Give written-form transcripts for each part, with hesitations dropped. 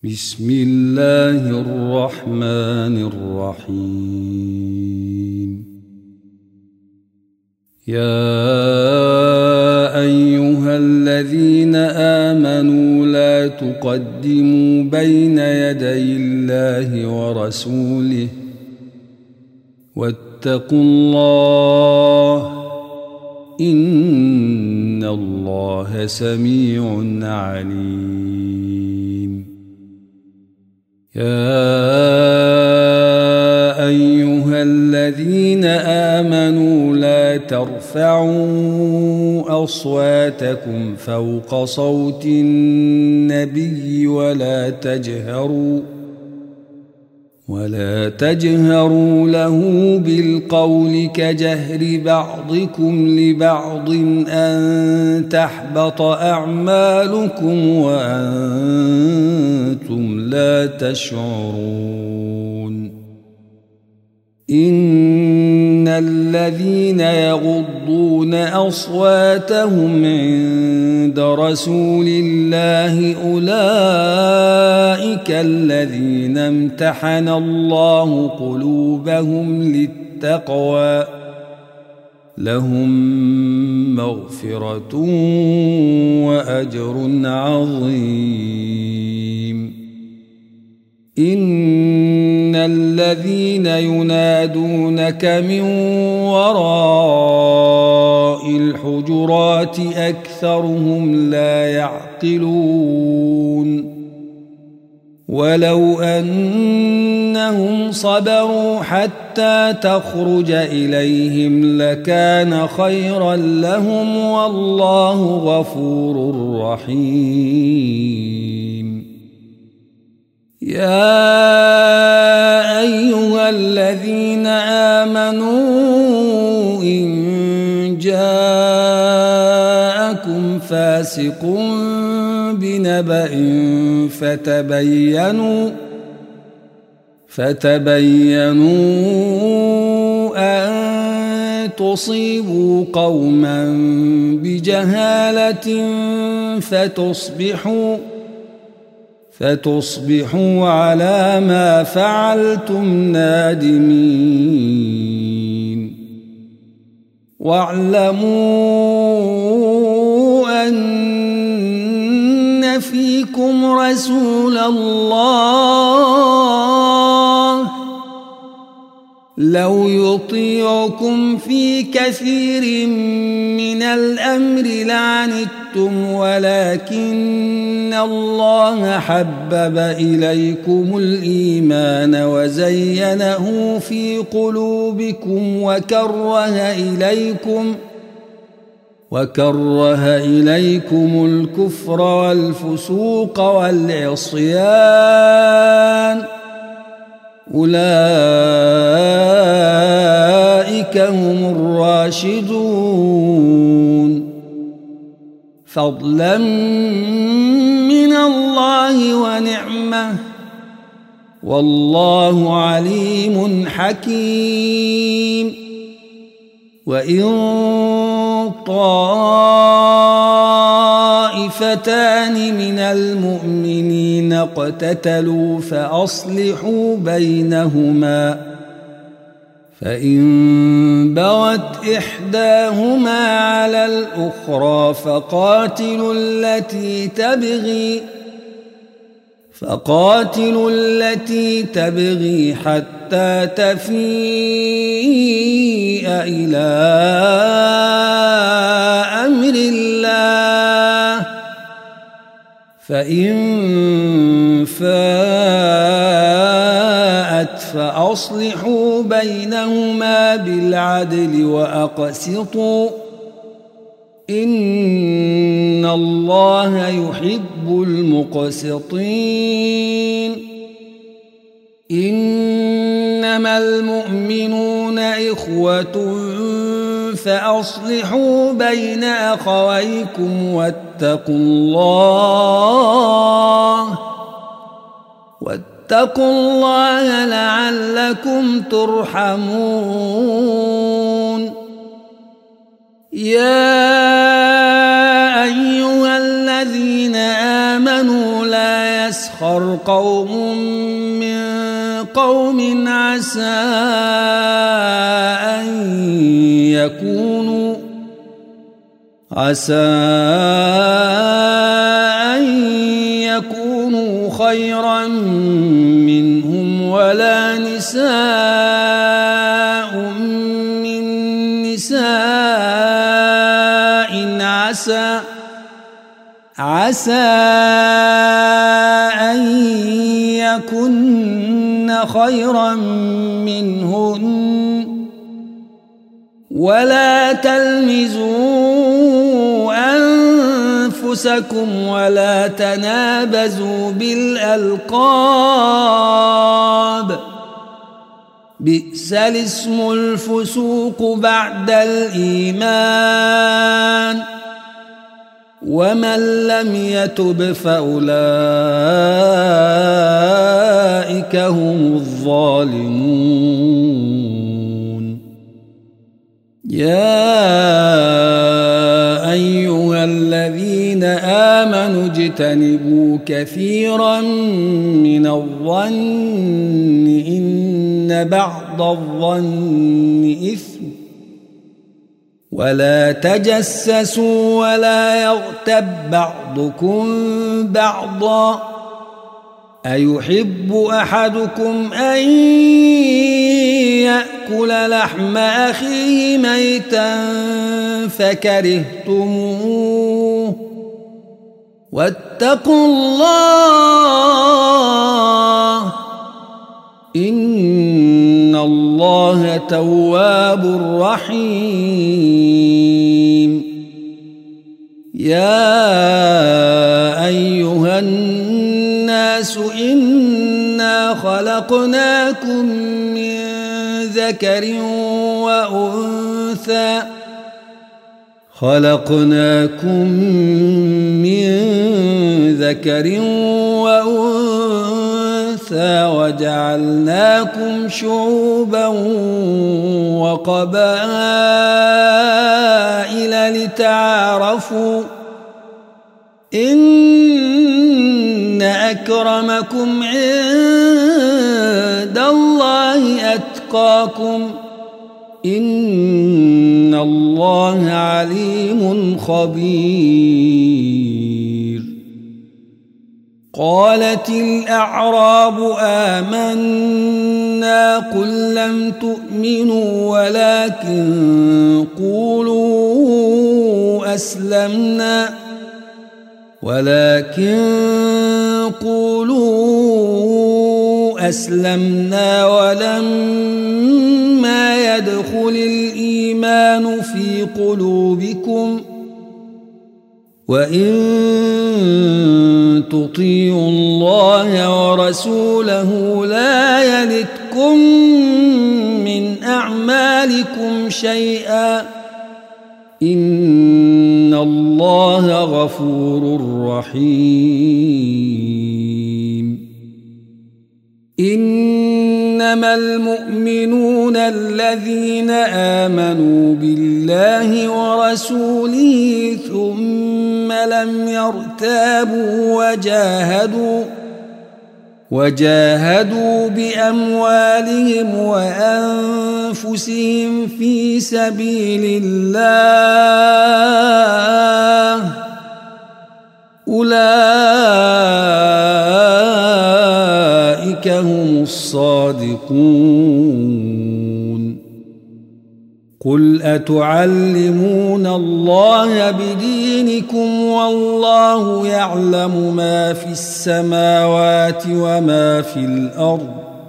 بسم الله الرحمن الرحيم. يا أيها الذين آمنوا لا تقدموا بين يدي الله ورسوله واتقوا الله إن الله سميع عليم. يا أيها الذين آمنوا لا ترفعوا أصواتكم فوق صوت النبي ولا تجهروا له بالقول كجهر بعضكم لبعض أن تحبط أعمالكم وأنتم لا تشعرون. إن الذين يغضون أصواتهم عند رسول الله أولئك الذين امتحن الله قلوبهم للتقوى لهم مغفرة وأجر عظيم. إن الذين ينادونك من وراء الحجرات أكثرهم لا يعقلون. ولو أنهم صبروا حتى تخرج إليهم لكان خيرا لهم والله غفور رحيم. يا أيها الذين آمنوا إن جاءكم فاسق بنبأ فتبينوا أن تصيبوا قوما بجهالة فتصبحوا على ما فعلتم نادمين. واعلموا أن فيكم رسول الله لو يطيعكم في كثير من الأمر لعنتم ولكن الله حبب إليكم الإيمان وزينه في قلوبكم وكره إليكم الكفر والفسوق والعصيان أولئك هم الراشدون فضلا من الله ونعمة والله عليم حكيم. وإن طائفتان من المؤمنين اقتتلوا فأصلحوا بينهما فإن بغت إحداهما على الأخرى فقاتلوا التي تبغي حتى تفيء إلى أمر الله فإن فاءت فأصلحوا بينهما بالعدل وأقسطوا إن الله يحب المقسطين. إنما المؤمنون إخوة فأصلحوا بين أخويكم واتقوا الله لعلكم ترحمون. يا أيها الذين الذين آمنوا لا يسخر قوم من قوم عسى أن يكونوا خيرا منهم ولا نساء من نساء عسى أن يكن خيرا منهن ولا تلمزوا أنفسكم ولا تنابزوا بالألقاب بئس الاسم الفسوق بعد الإيمان ومن لم يتب فأولئك هم الظالمون يا أيها الذين آمنوا اجتنبوا كثيرا من الظن إن بعض الظن إثم ولا تجسسوا ولا يغتب بعضكم بعضا أيحب أحدكم أن يأكل لحم أخيه ميتا فكرهتموه واتقوا الله إن الله تواب رحيم يا أيها الناس إنا خلقناكم من ذكر وأنثى وجعلناكم شعوبا وقبائل لتعارفوا إن أكرمكم عند الله أتقاكم إن الله عليم خبير قالت الأعراب آمنا قل لم تؤمنوا ولكن قولوا أسلمنا ولما يدخل الإيمان في قلوبكم وإن تطيعوا الله ورسوله لا يلتكم من أعمالكم شيئا إن الله غفور رحيم إنما المؤمنون الذين آمنوا بالله ورسوله ثم لم يرتابوا وجاهدوا بأموالهم وأنفسهم في سبيل الله أولئك هم الصادقون قل أتعلمون الله بدينكم والله يعلم ما في السماوات وما في الأرض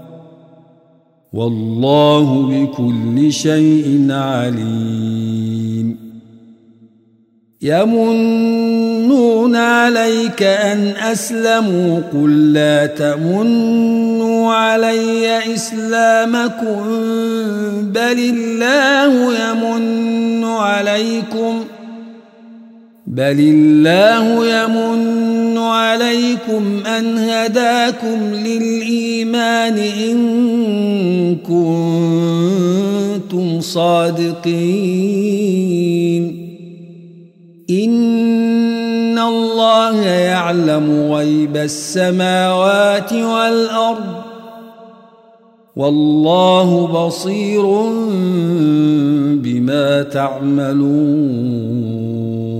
والله بكل شيء عليم يمنون عليك أن أسلموا قل لا تمنوا علي إسلامكم بل الله يمن عليكم أن هداكم للإيمان إن كنتم صادقين إن الله يعلم غيب السماوات والأرض والله بصير بما تعملون